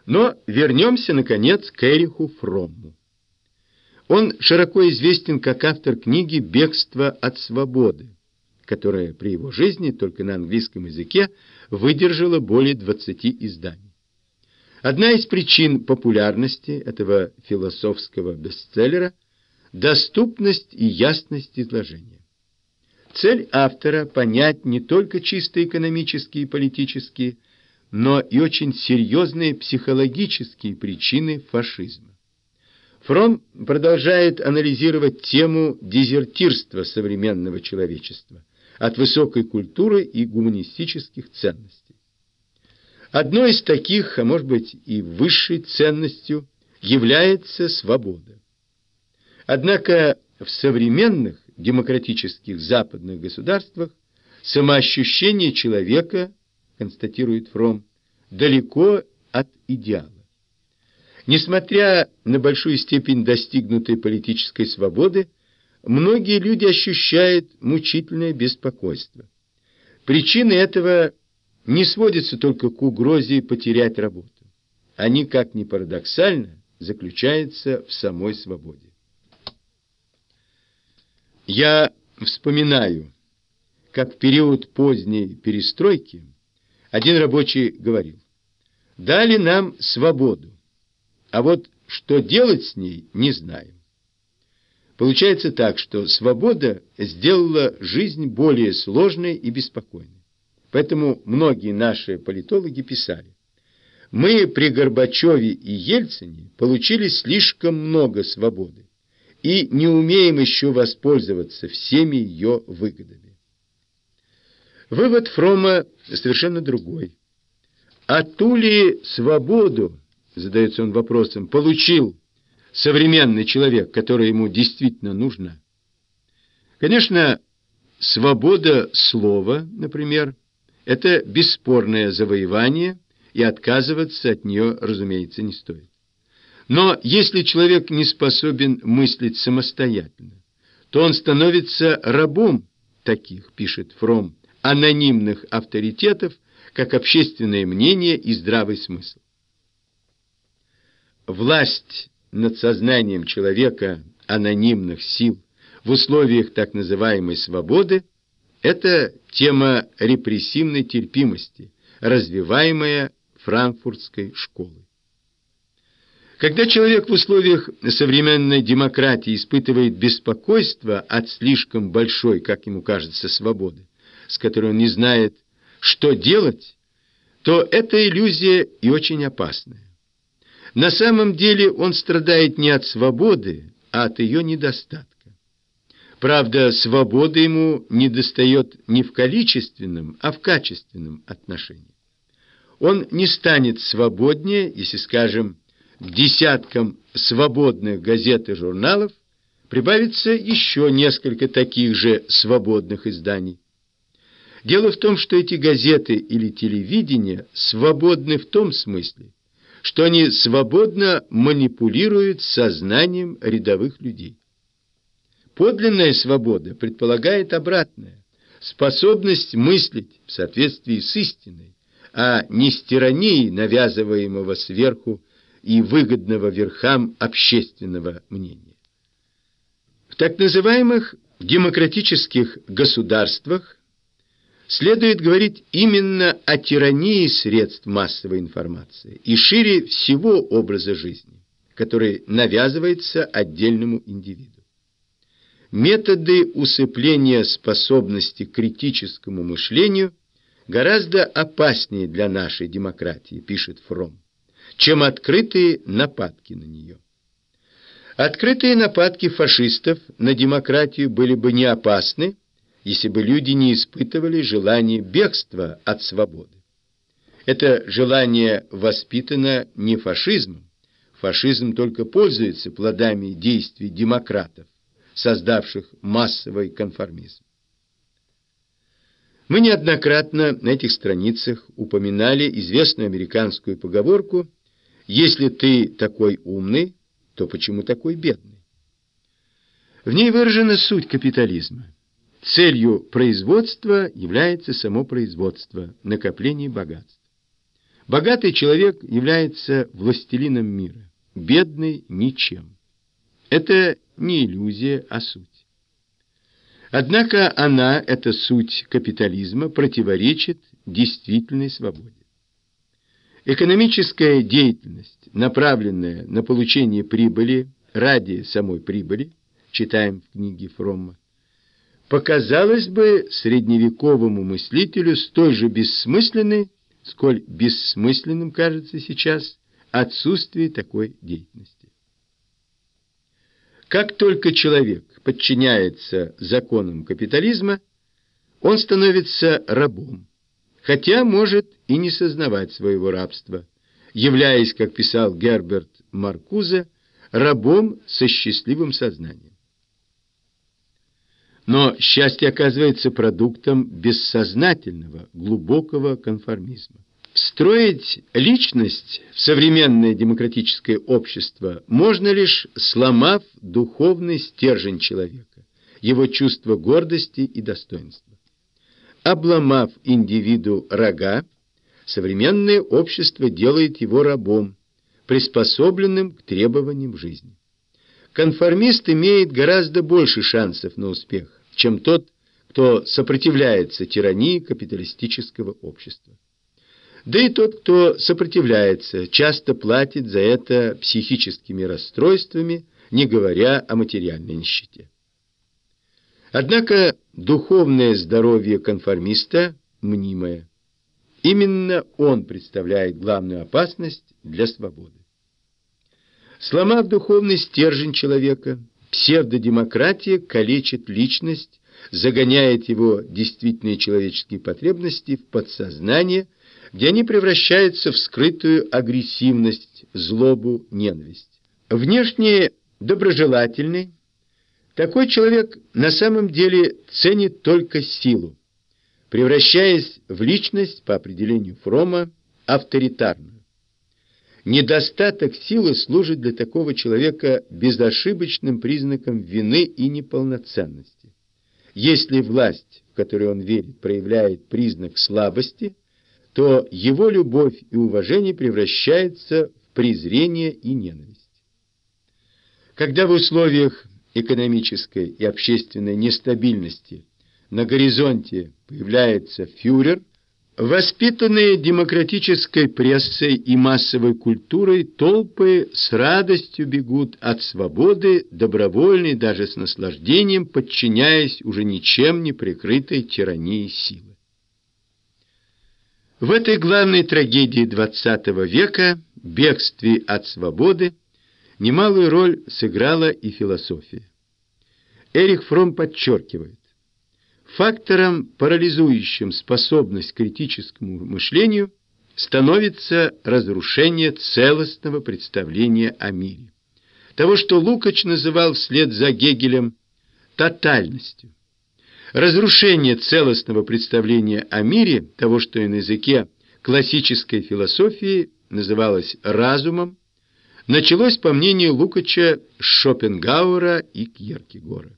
Но вернемся, наконец, к Эриху Фромму. Он широко известен как автор книги «Бегство от свободы», которая при его жизни только на английском языке выдержала более 20 изданий. Одна из причин популярности этого философского бестселлера – доступность и ясность изложения. Цель автора – понять не только чисто экономические и политические, но и очень серьезные психологические причины фашизма. Фромм продолжает анализировать тему дезертирства современного человечества от высокой культуры и гуманистических ценностей. Одной из таких, а может быть и высшей ценностью, является свобода. Однако в современных демократических западных государствах самоощущение человека, констатирует Фромм, далеко от идеала. Несмотря на большую степень достигнутой политической свободы, многие люди ощущают мучительное беспокойство. Причины этого не сводятся только к угрозе потерять работу. Они, как ни парадоксально, заключаются в самой свободе. Я вспоминаю, как в период поздней перестройки один рабочий говорил: «Дали нам свободу, а вот что делать с ней, не знаем». Получается так, что свобода сделала жизнь более сложной и беспокойной. Поэтому многие наши политологи писали: «Мы при Горбачеве и Ельцине получили слишком много свободы и не умеем еще воспользоваться всеми ее выгодами». Вывод Фромма совершенно другой. А ту ли свободу, задается он вопросом, получил современный человек, которая ему действительно нужна? Конечно, свобода слова, например, это бесспорное завоевание, и отказываться от нее, разумеется, не стоит. Но если человек не способен мыслить самостоятельно, то он становится рабом таких, пишет Фромм, анонимных авторитетов, как общественное мнение и здравый смысл. Власть над сознанием человека анонимных сил в условиях так называемой свободы – это тема репрессивной терпимости, развиваемая франкфуртской школой. Когда человек в условиях современной демократии испытывает беспокойство от слишком большой, как ему кажется, свободы, с которой он не знает, что делать, то эта иллюзия и очень опасная. На самом деле он страдает не от свободы, а от ее недостатка. Правда, свободы ему недостает не в количественном, а в качественном отношении. Он не станет свободнее, если, скажем, к десяткам свободных газет и журналов прибавится еще несколько таких же свободных изданий. Дело в том, что эти газеты или телевидение свободны в том смысле, что они свободно манипулируют сознанием рядовых людей. Подлинная свобода предполагает обратное – способность мыслить в соответствии с истиной, а не с тиранией навязываемого сверху и выгодного верхам общественного мнения. В так называемых демократических государствах следует говорить именно о тирании средств массовой информации и шире всего образа жизни, который навязывается отдельному индивиду. Методы усыпления способности к критическому мышлению гораздо опаснее для нашей демократии, пишет Фромм, чем открытые нападки на нее. Открытые нападки фашистов на демократию были бы не опасны, если бы люди не испытывали желание бегства от свободы. Это желание воспитано не фашизмом. Фашизм только пользуется плодами действий демократов, создавших массовый конформизм. Мы неоднократно на этих страницах упоминали известную американскую поговорку: «Если ты такой умный, то почему такой бедный?» В ней выражена суть капитализма. Целью производства является само производство, накопление богатств. Богатый человек является властелином мира, бедный – ничем. Это не иллюзия, а суть. Однако она, эта суть капитализма, противоречит действительной свободе. Экономическая деятельность, направленная на получение прибыли ради самой прибыли, читаем в книге Фромма, показалась бы средневековому мыслителю столь же бессмысленной, сколь бессмысленным кажется сейчас отсутствие такой деятельности. Как только человек подчиняется законам капитализма, он становится рабом, хотя может и не сознавать своего рабства, являясь, как писал Герберт Маркузе, рабом со счастливым сознанием. Но счастье оказывается продуктом бессознательного, глубокого конформизма. Встроить личность в современное демократическое общество можно лишь сломав духовный стержень человека, его чувство гордости и достоинства. Обломав индивиду рога, современное общество делает его рабом, приспособленным к требованиям жизни. Конформист имеет гораздо больше шансов на успех, чем тот, кто сопротивляется тирании капиталистического общества. Да и тот, кто сопротивляется, часто платит за это психическими расстройствами, не говоря о материальной нищете. Однако духовное здоровье конформиста мнимое. Именно он представляет главную опасность для свободы. Сломав духовный стержень человека, псевдодемократия калечит личность, загоняет его действительные человеческие потребности в подсознание, где они превращаются в скрытую агрессивность, злобу, ненависть. Внешне доброжелательный, такой человек на самом деле ценит только силу, превращаясь в личность, по определению Фромма, авторитарную. Недостаток силы служит для такого человека безошибочным признаком вины и неполноценности. Если власть, в которую он верит, проявляет признак слабости, то его любовь и уважение превращаются в презрение и ненависть. Когда в условиях экономической и общественной нестабильности на горизонте появляется фюрер, воспитанные демократической прессой и массовой культурой толпы с радостью бегут от свободы, добровольной, даже с наслаждением, подчиняясь уже ничем не прикрытой тирании силы. В этой главной трагедии XX века, бегстве от свободы, немалую роль сыграла и философия. Эрих Фромм подчеркивает, фактором, парализующим способность к критическому мышлению, становится разрушение целостного представления о мире, того, что Лукач называл вслед за Гегелем тотальностью. Разрушение целостного представления о мире, того, что и на языке классической философии называлось разумом, началось, по мнению Лукача, с Шопенгауэра и Кьеркегора.